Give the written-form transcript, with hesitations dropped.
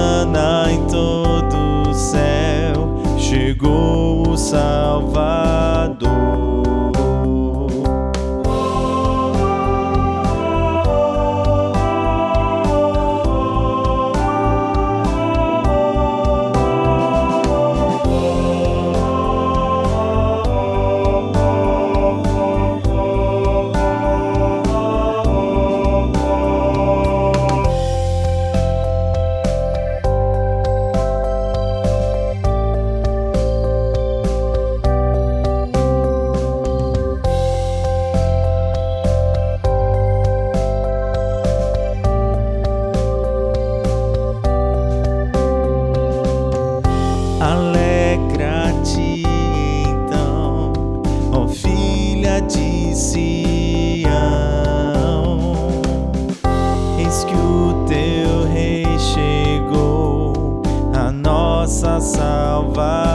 Hosana em todo o céu, chegou o Salvador. Alegra-te então, ó filha de Sião, eis que o teu rei chegou, a nossa salvação.